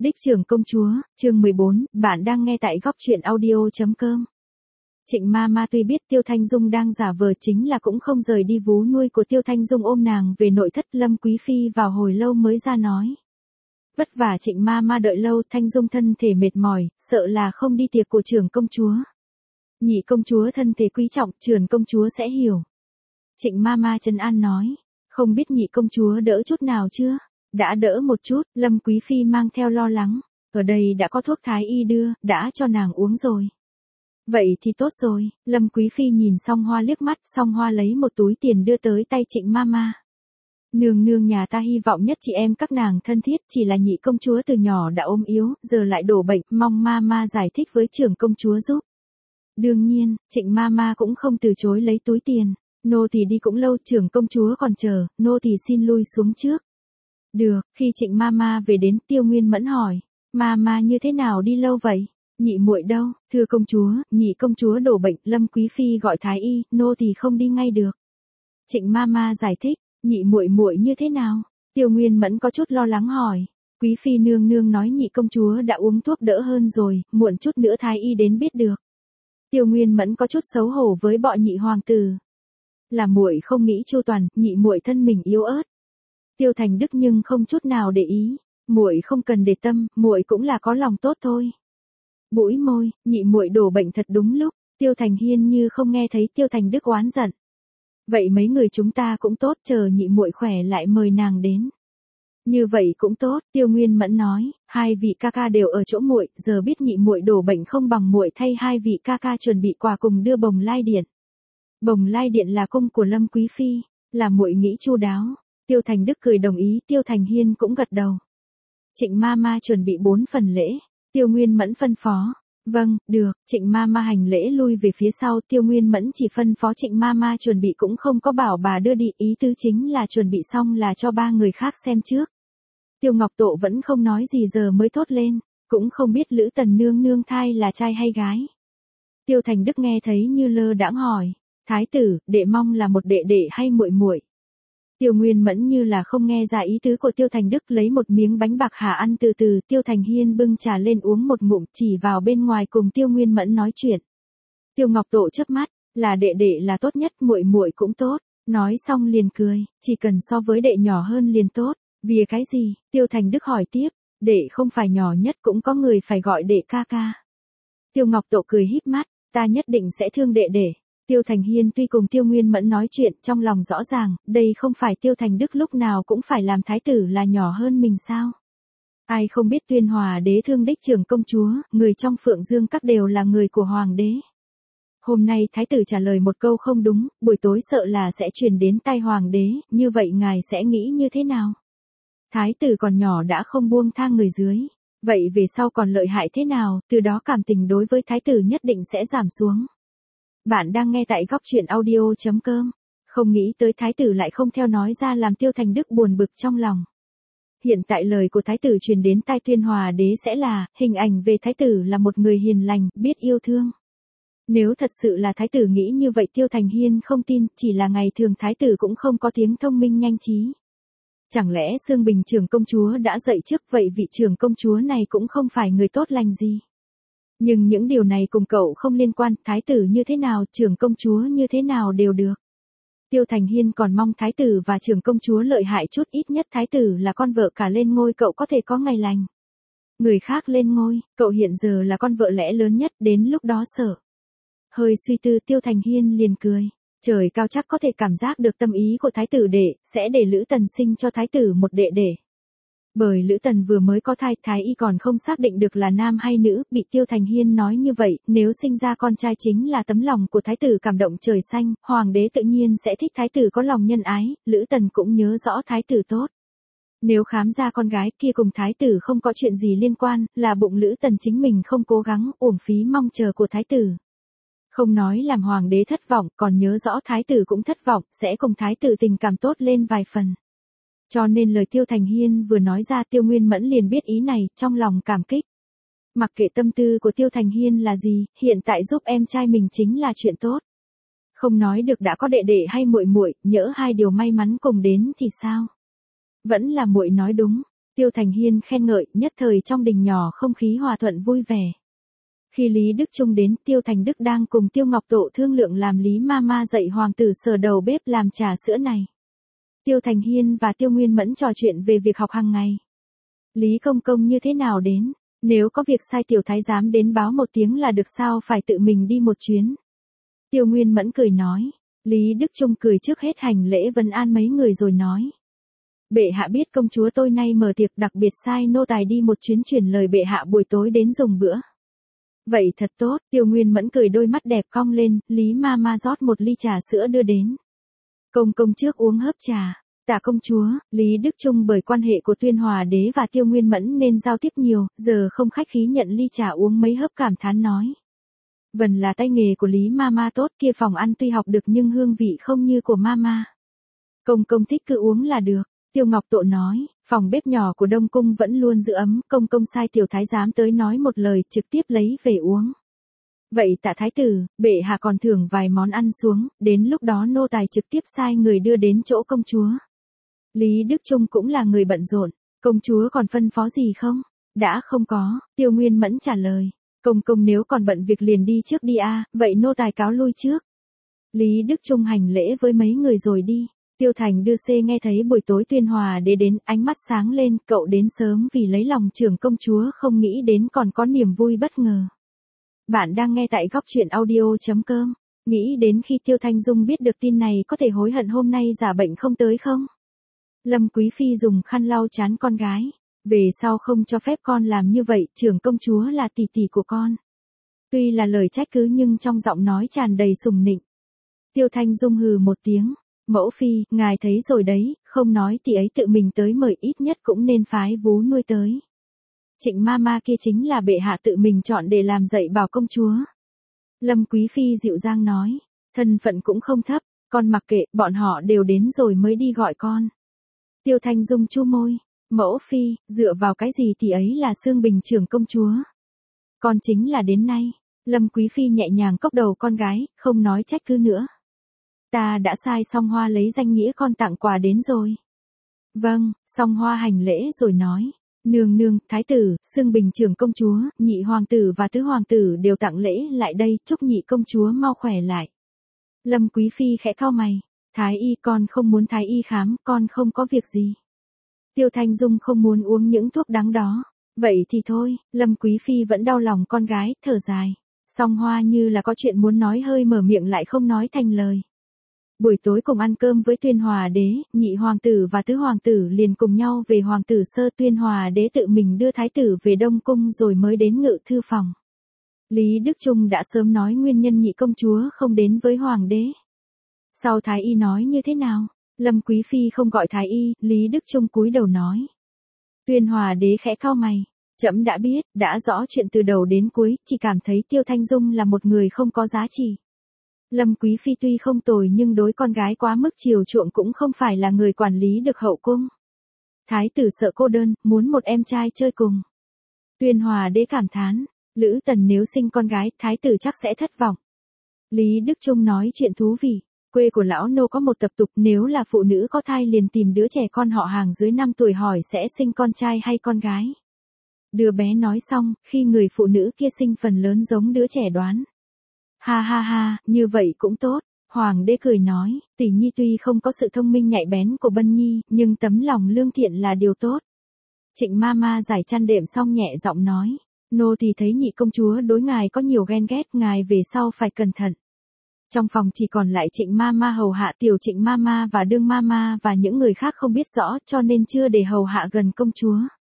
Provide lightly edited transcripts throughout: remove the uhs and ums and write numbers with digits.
Đích trưởng công chúa, chương 14, bạn đang nghe tại góc truyện audio.com. Trịnh Ma tuy biết Tiêu Thanh Dung đang giả vờ chính là cũng không rời đi vú nuôi của Tiêu Thanh Dung ôm nàng về nội thất. Lâm Quý Phi vào hồi lâu mới ra nói. Vất vả Trịnh Ma đợi lâu, Thanh Dung thân thể mệt mỏi, sợ là không đi tiệc của trưởng công chúa. Nhị công chúa thân thể quý trọng, trưởng công chúa sẽ hiểu. Trịnh Ma trấn an nói, không biết nhị công chúa đỡ chút nào chưa? Đã đỡ một chút, Lâm Quý Phi mang theo lo lắng. Ở đây đã có thuốc thái y đưa, đã cho nàng uống rồi. Vậy thì tốt rồi, Lâm Quý Phi nhìn Song Hoa liếc mắt, Song Hoa lấy một túi tiền đưa tới tay Trịnh Ma. Nương nương nhà ta hy vọng nhất chị em các nàng thân thiết, chỉ là nhị công chúa từ nhỏ đã ốm yếu, giờ lại đổ bệnh, mong Ma giải thích với trưởng công chúa giúp. Đương nhiên, Trịnh Ma cũng không từ chối lấy túi tiền. Nô tỳ đi cũng lâu, trưởng công chúa còn chờ, nô tỳ xin lui xuống trước. Được, khi Trịnh Ma về đến, Tiêu Nguyên Mẫn hỏi, Ma như thế nào đi lâu vậy? Nhị muội đâu? Thưa công chúa, nhị công chúa đổ bệnh, Lâm Quý Phi gọi thái y, nô tỳ không đi ngay được. Trịnh Ma giải thích, nhị muội như thế nào? Tiêu Nguyên Mẫn có chút lo lắng hỏi. Quý Phi nương nương nói nhị công chúa đã uống thuốc đỡ hơn rồi, muộn chút nữa thái y đến biết được. Tiêu Nguyên Mẫn có chút xấu hổ với bọ nhị hoàng tử. Là muội không nghĩ chu toàn, nhị muội thân mình yếu ớt. Tiêu Thành Đức nhưng không chút nào để ý, muội không cần để tâm, muội cũng là có lòng tốt thôi. Bũi môi, nhị muội đổ bệnh thật đúng lúc, Tiêu Thành Hiên như không nghe thấy Tiêu Thành Đức oán giận. Vậy mấy người chúng ta cũng tốt, chờ nhị muội khỏe lại mời nàng đến. Như vậy cũng tốt, Tiêu Nguyên Mẫn nói, hai vị ca ca đều ở chỗ muội, giờ biết nhị muội đổ bệnh không bằng muội thay hai vị ca ca chuẩn bị quà cùng đưa Bồng Lai Điện. Bồng Lai Điện là cung của Lâm Quý Phi, là muội nghĩ chu đáo. Tiêu Thành Đức cười đồng ý, Tiêu Thành Hiên cũng gật đầu. Trịnh Ma chuẩn bị 4 phần lễ, Tiêu Nguyên Mẫn phân phó. Vâng, được, Trịnh Ma hành lễ lui về phía sau, Tiêu Nguyên Mẫn chỉ phân phó Trịnh Ma chuẩn bị cũng không có bảo bà đưa đi, ý tứ chính là chuẩn bị xong là cho 3 người khác xem trước. Tiêu Ngọc Tộ vẫn không nói gì giờ mới thốt lên, cũng không biết Lữ Tần nương nương thai là trai hay gái. Tiêu Thành Đức nghe thấy như lơ đãng hỏi, thái tử, đệ mong là một đệ đệ hay muội muội? Tiêu Nguyên Mẫn như là không nghe ra ý tứ của Tiêu Thành Đức, lấy một miếng bánh bạc hà ăn từ từ. Tiêu Thành Hiên bưng trà lên uống một ngụm, chỉ vào bên ngoài cùng Tiêu Nguyên Mẫn nói chuyện. Tiêu Ngọc Tộ chớp mắt, là đệ đệ là tốt nhất, muội muội cũng tốt. Nói xong liền cười, chỉ cần so với đệ nhỏ hơn liền tốt. Vì cái gì? Tiêu Thành Đức hỏi tiếp, đệ không phải nhỏ nhất cũng có người phải gọi đệ ca ca. Tiêu Ngọc Tộ cười híp mắt, ta nhất định sẽ thương đệ đệ. Tiêu Thành Hiên tuy cùng Tiêu Nguyên Mẫn nói chuyện, trong lòng rõ ràng, đây không phải Tiêu Thành Đức lúc nào cũng phải làm thái tử là nhỏ hơn mình sao? Ai không biết Tuyên Hòa đế thương đích trưởng công chúa, người trong Phượng Dương các đều là người của hoàng đế. Hôm nay thái tử trả lời một câu không đúng, buổi tối sợ là sẽ truyền đến tai hoàng đế, như vậy ngài sẽ nghĩ như thế nào? Thái tử còn nhỏ đã không buông tha người dưới, vậy về sau còn lợi hại thế nào, từ đó cảm tình đối với thái tử nhất định sẽ giảm xuống. Bạn đang nghe tại góc truyện audio.com. Không nghĩ tới thái tử lại không theo nói ra, làm Tiêu Thành Đức buồn bực trong lòng. Hiện tại lời của thái tử truyền đến tai Tuyên Hòa đế sẽ là, hình ảnh về thái tử là một người hiền lành, biết yêu thương. Nếu thật sự là thái tử nghĩ như vậy, Tiêu Thành Hiên không tin, chỉ là ngày thường thái tử cũng không có tiếng thông minh nhanh trí. Chẳng lẽ Sương Bình trưởng công chúa đã dậy trước, vậy vị trưởng công chúa này cũng không phải người tốt lành gì. Nhưng những điều này cùng cậu không liên quan, thái tử như thế nào, trưởng công chúa như thế nào đều được. Tiêu Thành Hiên còn mong thái tử và trưởng công chúa lợi hại chút, ít nhất thái tử là con vợ cả lên ngôi cậu có thể có ngày lành. Người khác lên ngôi, cậu hiện giờ là con vợ lẽ lớn nhất, đến lúc đó sợ. Hơi suy tư, Tiêu Thành Hiên liền cười. Trời cao chắc có thể cảm giác được tâm ý của thái tử đệ, sẽ để Lữ Tần sinh cho thái tử một đệ đệ. Bởi Lữ Tần vừa mới có thai, thái y còn không xác định được là nam hay nữ, bị Tiêu Thành Hiên nói như vậy, nếu sinh ra con trai chính là tấm lòng của thái tử cảm động trời xanh, hoàng đế tự nhiên sẽ thích thái tử có lòng nhân ái, Lữ Tần cũng nhớ rõ thái tử tốt. Nếu khám ra con gái kia cùng thái tử không có chuyện gì liên quan, là bụng Lữ Tần chính mình không cố gắng, uổng phí mong chờ của thái tử. Không nói làm hoàng đế thất vọng, còn nhớ rõ thái tử cũng thất vọng, sẽ cùng thái tử tình cảm tốt lên vài phần. Cho nên lời Tiêu Thành Hiên vừa nói ra, Tiêu Nguyên Mẫn liền biết ý này, trong lòng cảm kích. Mặc kệ tâm tư của Tiêu Thành Hiên là gì, hiện tại giúp em trai mình chính là chuyện tốt. Không nói được đã có đệ đệ hay muội muội, nhỡ hai điều may mắn cùng đến thì sao? Vẫn là muội nói đúng. Tiêu Thành Hiên khen ngợi, nhất thời trong đình nhỏ không khí hòa thuận vui vẻ. Khi Lý Đức Trung đến, Tiêu Thành Đức đang cùng Tiêu Ngọc Tộ thương lượng làm Lý Mama dạy hoàng tử Sở đầu bếp làm trà sữa này. Tiêu Thành Hiên và Tiêu Nguyên Mẫn trò chuyện về việc học hàng ngày. Lý Công Công như thế nào đến, nếu có việc sai tiểu thái giám đến báo một tiếng là được, sao phải tự mình đi một chuyến. Tiêu Nguyên Mẫn cười nói. Lý Đức Trung cười trước hết hành lễ vân an mấy người rồi nói. Bệ hạ biết công chúa tôi nay mở tiệc, đặc biệt sai nô tài đi một chuyến truyền lời bệ hạ buổi tối đến dùng bữa. Vậy thật tốt. Tiêu Nguyên Mẫn cười, đôi mắt đẹp cong lên. Lý Mama rót một ly trà sữa đưa đến. Công công trước uống hớp trà. Tạ công chúa. Lý Đức Trung bởi quan hệ của Tuyên Hòa đế và Tiêu Nguyên Mẫn nên giao tiếp nhiều, giờ không khách khí nhận ly trà uống mấy hớp cảm thán nói. Vần là tay nghề của Lý Mama tốt, kia phòng ăn tuy học được nhưng hương vị không như của Mama. Công công thích cứ uống là được. Tiêu Ngọc Tộ nói, phòng bếp nhỏ của Đông Cung vẫn luôn giữ ấm, công công sai tiểu thái giám tới nói một lời, trực tiếp lấy về uống. Vậy Tạ thái tử, bệ hạ còn thưởng vài món ăn xuống, đến lúc đó nô tài trực tiếp sai người đưa đến chỗ công chúa. Lý Đức Trung cũng là người bận rộn, công chúa còn phân phó gì không? Đã không có. Tiêu Nguyên Mẫn trả lời. Công công nếu còn bận việc liền đi trước đi a, vậy nô tài cáo lui trước. Lý Đức Trung hành lễ với mấy người rồi đi. Tiêu Thành Đưa Xê nghe thấy buổi tối Tuyên Hòa đế đến, ánh mắt sáng lên, cậu đến sớm vì lấy lòng trưởng công chúa, không nghĩ đến còn có niềm vui bất ngờ. Bạn đang nghe tại góc truyện audio.com. Nghĩ đến khi Tiêu Thanh Dung biết được tin này có thể hối hận hôm nay giả bệnh không tới không? Lâm Quý Phi dùng khăn lau trán con gái. Về sau không cho phép con làm như vậy, trưởng công chúa là tỷ tỷ của con. Tuy là lời trách cứ nhưng trong giọng nói tràn đầy sùng nịnh. Tiêu Thanh Dung hừ một tiếng. Mẫu phi, ngài thấy rồi đấy, không nói tỷ ấy tự mình tới mời, ít nhất cũng nên phái vú nuôi tới. Trịnh Mama kia chính là bệ hạ tự mình chọn để làm dạy bảo công chúa. Lâm Quý Phi dịu dàng nói, thân phận cũng không thấp, con mặc kệ, bọn họ đều đến rồi mới đi gọi con. Tiêu Thanh Dung chu môi, mẫu phi, dựa vào cái gì tỷ ấy là xương bình trưởng công chúa. Con chính là đến nay. Lâm Quý Phi nhẹ nhàng cốc đầu con gái, không nói trách cứ nữa. Ta đã sai Song Hoa lấy danh nghĩa con tặng quà đến rồi. Vâng. Song Hoa hành lễ rồi nói. Nương nương, thái tử, xương bình trưởng công chúa, nhị hoàng tử và tứ hoàng tử đều tặng lễ lại đây, chúc nhị công chúa mau khỏe lại. Lâm Quý Phi khẽ cau mày. Thái y, con không muốn thái y khám, con không có việc gì. Tiêu Thanh Dung không muốn uống những thuốc đắng đó. Vậy thì thôi. Lâm Quý Phi vẫn đau lòng con gái, thở dài. Song Hoa như là có chuyện muốn nói, hơi mở miệng lại không nói thành lời. Buổi tối cùng ăn cơm với Tuyên Hòa đế, nhị hoàng tử và tứ hoàng tử liền cùng nhau về hoàng tử sơ. Tuyên Hòa đế tự mình đưa thái tử về Đông Cung rồi mới đến ngự thư phòng. Lý Đức Trung đã sớm nói nguyên nhân nhị công chúa không đến với hoàng đế. Sau thái y nói như thế nào? Lâm Quý Phi không gọi thái y, Lý Đức Trung cúi đầu nói. Tuyên Hòa đế khẽ cau mày. Trẫm đã biết, đã rõ chuyện từ đầu đến cuối, chỉ cảm thấy Tiêu Thanh Dung là một người không có giá trị. Lâm Quý Phi tuy không tồi nhưng đối con gái quá mức chiều chuộng, cũng không phải là người quản lý được hậu cung. Thái tử sợ cô đơn, muốn một em trai chơi cùng. Tuyên Hòa đế cảm thán, Lữ Tần nếu sinh con gái, thái tử chắc sẽ thất vọng. Lý Đức Trung nói chuyện thú vị. Quê của lão nô có một tập tục, nếu là phụ nữ có thai liền tìm đứa trẻ con họ hàng dưới 5 tuổi hỏi sẽ sinh con trai hay con gái. Đứa bé nói xong, khi người phụ nữ kia sinh phần lớn giống đứa trẻ đoán. Ha ha ha, như vậy cũng tốt. Hoàng đế cười nói, tỷ nhi tuy không có sự thông minh nhạy bén của Bân Nhi, nhưng tấm lòng lương thiện là điều tốt. Trịnh Mama giải chăn đệm xong nhẹ giọng nói, nô thì thấy nhị công chúa đối ngài có nhiều ghen ghét, ngài về sau phải cẩn thận. Trong phòng chỉ còn lại Trịnh Mama hầu hạ tiểu Trịnh Mama và Đương Mama và những người khác không biết rõ cho nên chưa để hầu hạ gần công chúa.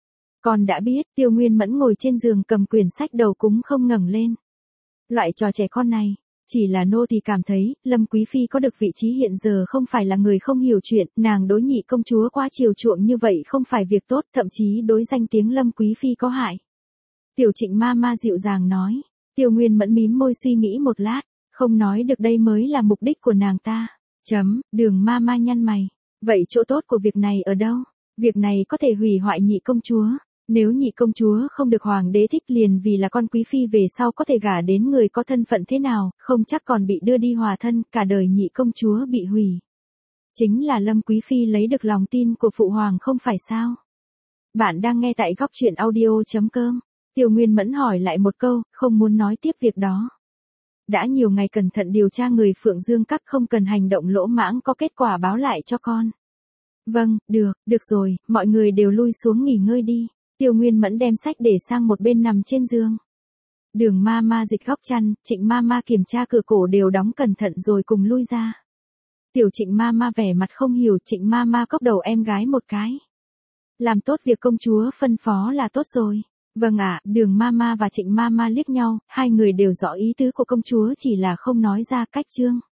Con đã biết. Tiêu Nguyên Mẫn ngồi trên giường cầm quyển sách đầu cúng không ngẩng lên. Loại trò trẻ con này, chỉ là nô thì cảm thấy, Lâm Quý Phi có được vị trí hiện giờ không phải là người không hiểu chuyện, nàng đối nhị công chúa quá chiều chuộng như vậy không phải việc tốt, thậm chí đối danh tiếng Lâm Quý Phi có hại. Tiểu Trịnh Mama dịu dàng nói. Tiêu Nguyên Mẫn mím môi suy nghĩ một lát, không nói được đây mới là mục đích của nàng ta. Đường Mama nhăn mày. Vậy chỗ tốt của việc này ở đâu? Việc này có thể hủy hoại nhị công chúa. Nếu nhị công chúa không được hoàng đế thích liền vì là con quý phi về sau có thể gả đến người có thân phận thế nào, không chắc còn bị đưa đi hòa thân, cả đời nhị công chúa bị hủy. Chính là Lâm Quý Phi lấy được lòng tin của phụ hoàng không phải sao? Bạn đang nghe tại góc chuyện audio.com. Tiêu Nguyên Mẫn hỏi lại một câu, không muốn nói tiếp việc đó. Đã nhiều ngày cẩn thận điều tra người Phượng Dương Các, không cần hành động lỗ mãng, có kết quả báo lại cho con. Vâng, được rồi, mọi người đều lui xuống nghỉ ngơi đi. Tiêu Nguyên Mẫn đem sách để sang một bên nằm trên giường. Đường Mama dịch góc chăn, Trịnh Mama kiểm tra cửa cổ đều đóng cẩn thận rồi cùng lui ra. Tiểu Trịnh Mama vẻ mặt không hiểu, Trịnh Mama cốc đầu em gái một cái. Làm tốt việc công chúa phân phó là tốt rồi. Vâng ạ, Đường Mama và Trịnh Mama liếc nhau, hai người đều rõ ý tứ của công chúa, chỉ là không nói ra cách chương.